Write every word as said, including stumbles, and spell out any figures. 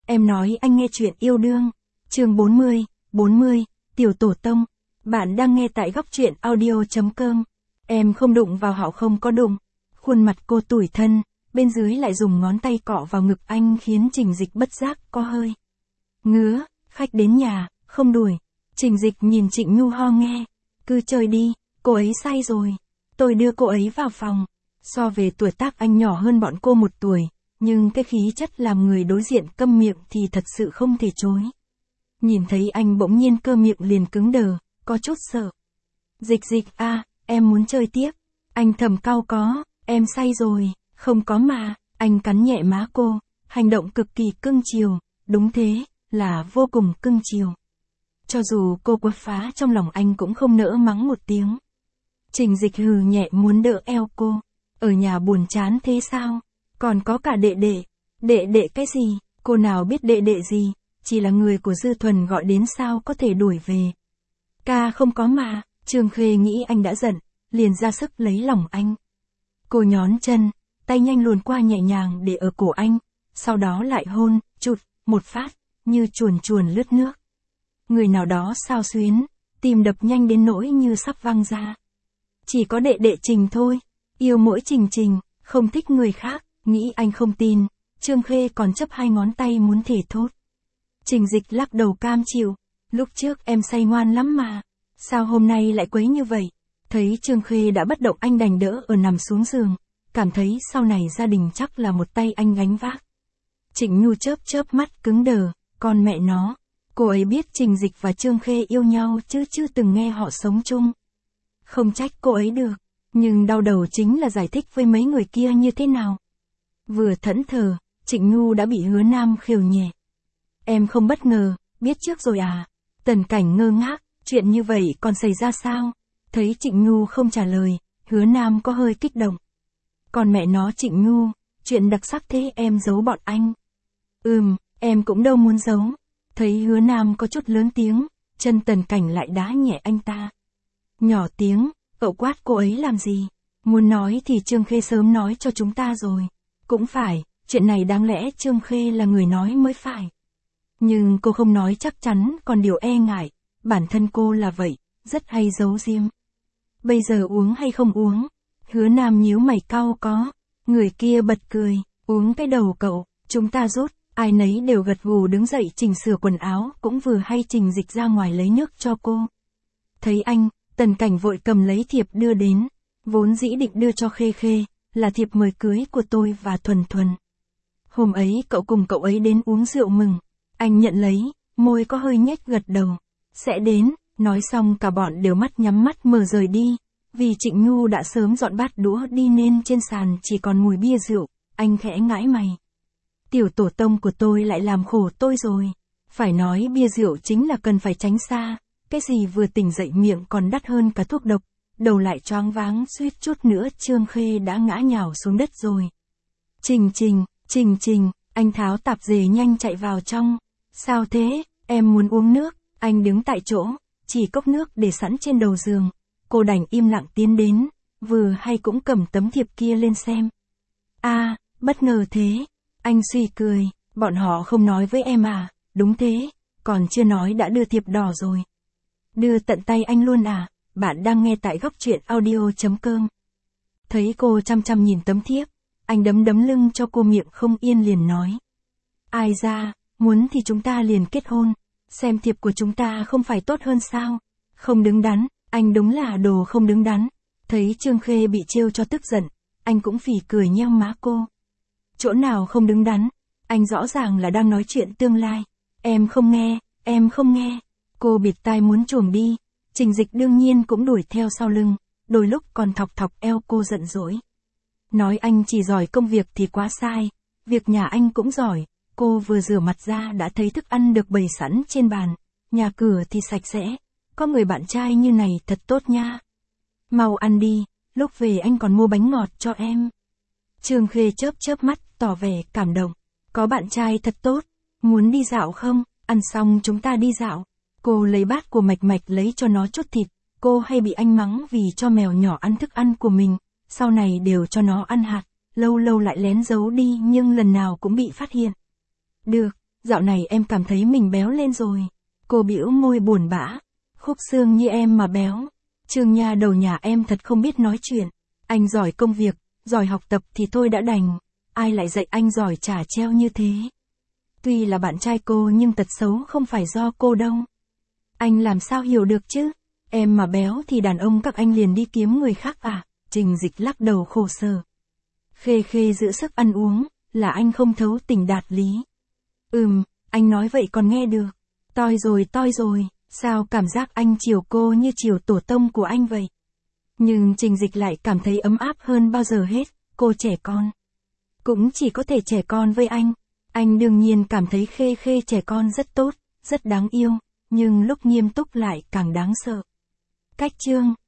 Em nói anh nghe chuyện yêu đương. Chương bốn mươi, bốn mươi, Tiểu Tổ Tông. Bạn đang nghe tại góc truyện audio chấm com. Em không đụng vào họ không có đụng. Khuôn mặt cô tủi thân, bên dưới lại dùng ngón tay cọ vào ngực anh khiến Trình Dịch bất giác có hơi ngứa. Khách đến nhà, không đuổi. Trình Dịch nhìn Trịnh Nhu ho nghe. Cứ chơi đi, cô ấy say rồi. Tôi đưa cô ấy vào phòng. So về tuổi tác anh nhỏ hơn bọn cô một tuổi, nhưng cái khí chất làm người đối diện câm miệng thì thật sự không thể chối. Nhìn thấy anh bỗng nhiên cơ miệng liền cứng đờ, có chút sợ. Dịch Dịch à, em muốn chơi tiếp. Anh thầm cau có, em say rồi, không có mà. Anh cắn nhẹ má cô, hành động cực kỳ cưng chiều, đúng thế, là vô cùng cưng chiều. Cho dù cô quật phá trong lòng anh cũng không nỡ mắng một tiếng. Trình Dịch hừ nhẹ muốn đỡ eo cô. Ở nhà buồn chán thế sao? Còn có cả đệ đệ. Đệ đệ cái gì? Cô nào biết đệ đệ gì? Chỉ là người của Dư Thuần gọi đến sao có thể đuổi về. Ca không có mà. Trương Khê nghĩ anh đã giận, liền ra sức lấy lòng anh. Cô nhón chân, tay nhanh luồn qua nhẹ nhàng để ở cổ anh, sau đó lại hôn, chụt, một phát, như chuồn chuồn lướt nước. Người nào đó xao xuyến, tim đập nhanh đến nỗi như sắp văng ra. Chỉ có đệ đệ Trình thôi, yêu mỗi Trình Trình, không thích người khác, nghĩ anh không tin, Trương Khê còn chấp hai ngón tay muốn thể thốt. Trình Dịch lắc đầu cam chịu, lúc trước em say ngoan lắm mà, sao hôm nay lại quấy như vậy? Thấy Trương Khê đã bất động anh đành đỡ ở nằm xuống giường, cảm thấy sau này gia đình chắc là một tay anh gánh vác. Trịnh Nhu chớp chớp mắt cứng đờ, con mẹ nó, cô ấy biết Trình Dịch và Trương Khê yêu nhau chứ chưa từng nghe họ sống chung. Không trách cô ấy được, nhưng đau đầu chính là giải thích với mấy người kia như thế nào. Vừa thẫn thờ, Trịnh Nhu đã bị Hứa Nam khều nhẹ. Em không bất ngờ, biết trước rồi à? Tần Cảnh ngơ ngác, chuyện như vậy còn xảy ra sao? Thấy Trịnh Nhu không trả lời, Hứa Nam có hơi kích động. Còn mẹ nó Trịnh Nhu, chuyện đặc sắc thế em giấu bọn anh. Ừm, em cũng đâu muốn giấu. Thấy Hứa Nam có chút lớn tiếng, chân Tần Cảnh lại đá nhẹ anh ta. Nhỏ tiếng, cậu quát cô ấy làm gì? Muốn nói thì Trương Khê sớm nói cho chúng ta rồi. Cũng phải, chuyện này đáng lẽ Trương Khê là người nói mới phải. Nhưng cô không nói chắc chắn còn điều e ngại, bản thân cô là vậy, rất hay giấu giếm. Bây giờ uống hay không uống? Hứa Nam nhíu mày cau có. Người kia bật cười, uống cái đầu cậu, chúng ta rút. Ai nấy đều gật gù đứng dậy chỉnh sửa quần áo, cũng vừa hay Trình Dịch ra ngoài lấy nước cho cô. Thấy anh, Tần Cảnh vội cầm lấy thiệp đưa đến, vốn dĩ định đưa cho Khê Khê, là thiệp mời cưới của tôi và Thuần Thuần. Hôm ấy cậu cùng cậu ấy đến uống rượu mừng, anh nhận lấy, môi có hơi nhếch gật đầu. Sẽ đến, nói xong cả bọn đều mắt nhắm mắt mở rời đi, vì Trịnh Nhu đã sớm dọn bát đũa đi nên trên sàn chỉ còn mùi bia rượu, anh khẽ ngãi mày. Tiểu tổ tông của tôi lại làm khổ tôi rồi. Phải nói bia rượu chính là cần phải tránh xa, cái gì vừa tỉnh dậy miệng còn đắt hơn cả thuốc độc, đầu lại choáng váng suýt chút nữa Trương Khê đã ngã nhào xuống đất rồi. Trình Trình, Trình Trình, anh tháo tạp dề nhanh chạy vào trong. Sao thế, em muốn uống nước, anh đứng tại chỗ, chỉ cốc nước để sẵn trên đầu giường. Cô đành im lặng tiến đến, vừa hay cũng cầm tấm thiệp kia lên xem. À, bất ngờ thế. Anh suy cười, bọn họ không nói với em à? Đúng thế, còn chưa nói đã đưa thiệp đỏ rồi. Đưa tận tay anh luôn à? Bạn đang nghe tại góc truyện audio chấm com. Thấy cô chăm chăm nhìn tấm thiếp, anh đấm đấm lưng cho cô miệng không yên liền nói. Ai ra, muốn thì chúng ta liền kết hôn, xem thiệp của chúng ta không phải tốt hơn sao? Không đứng đắn, anh đúng là đồ không đứng đắn. Thấy Trương Khê bị trêu cho tức giận, anh cũng phì cười nheo má cô. Chỗ nào không đứng đắn, anh rõ ràng là đang nói chuyện tương lai. Em không nghe, em không nghe. Cô bịt tai muốn chuồng đi, Trình Dịch đương nhiên cũng đuổi theo sau lưng, đôi lúc còn thọc thọc eo cô giận dỗi. Nói anh chỉ giỏi công việc thì quá sai, việc nhà anh cũng giỏi. Cô vừa rửa mặt ra đã thấy thức ăn được bày sẵn trên bàn, nhà cửa thì sạch sẽ, có người bạn trai như này thật tốt nha. Mau ăn đi, lúc về anh còn mua bánh ngọt cho em. Trương Khê chớp chớp mắt, tỏ vẻ cảm động. Có bạn trai thật tốt, muốn đi dạo không? Ăn xong chúng ta đi dạo. Cô lấy bát của Mạch Mạch lấy cho nó chút thịt. Cô hay bị anh mắng vì cho mèo nhỏ ăn thức ăn của mình, sau này đều cho nó ăn hạt, lâu lâu lại lén giấu đi nhưng lần nào cũng bị phát hiện. Được, dạo này em cảm thấy mình béo lên rồi. Cô bĩu môi buồn bã. Khúc xương như em mà béo. Trương Nha đầu nhà em thật không biết nói chuyện. Anh giỏi công việc, giỏi học tập thì thôi đã đành. Ai lại dạy anh giỏi chả treo như thế. Tuy là bạn trai cô nhưng tật xấu không phải do cô đâu. Anh làm sao hiểu được chứ? Em mà béo thì đàn ông các anh liền đi kiếm người khác à? Trình Dịch lắc đầu khổ sở. Khê Khê giữ sức ăn uống, là anh không thấu tình đạt lý. Ừm, anh nói vậy còn nghe được. Toi rồi toi rồi, sao cảm giác anh chiều cô như chiều tổ tông của anh vậy? Nhưng Trình Dịch lại cảm thấy ấm áp hơn bao giờ hết, cô trẻ con. Cũng chỉ có thể trẻ con với anh. Anh đương nhiên cảm thấy Khê Khê trẻ con rất tốt, rất đáng yêu, nhưng lúc nghiêm túc lại càng đáng sợ. Cách chương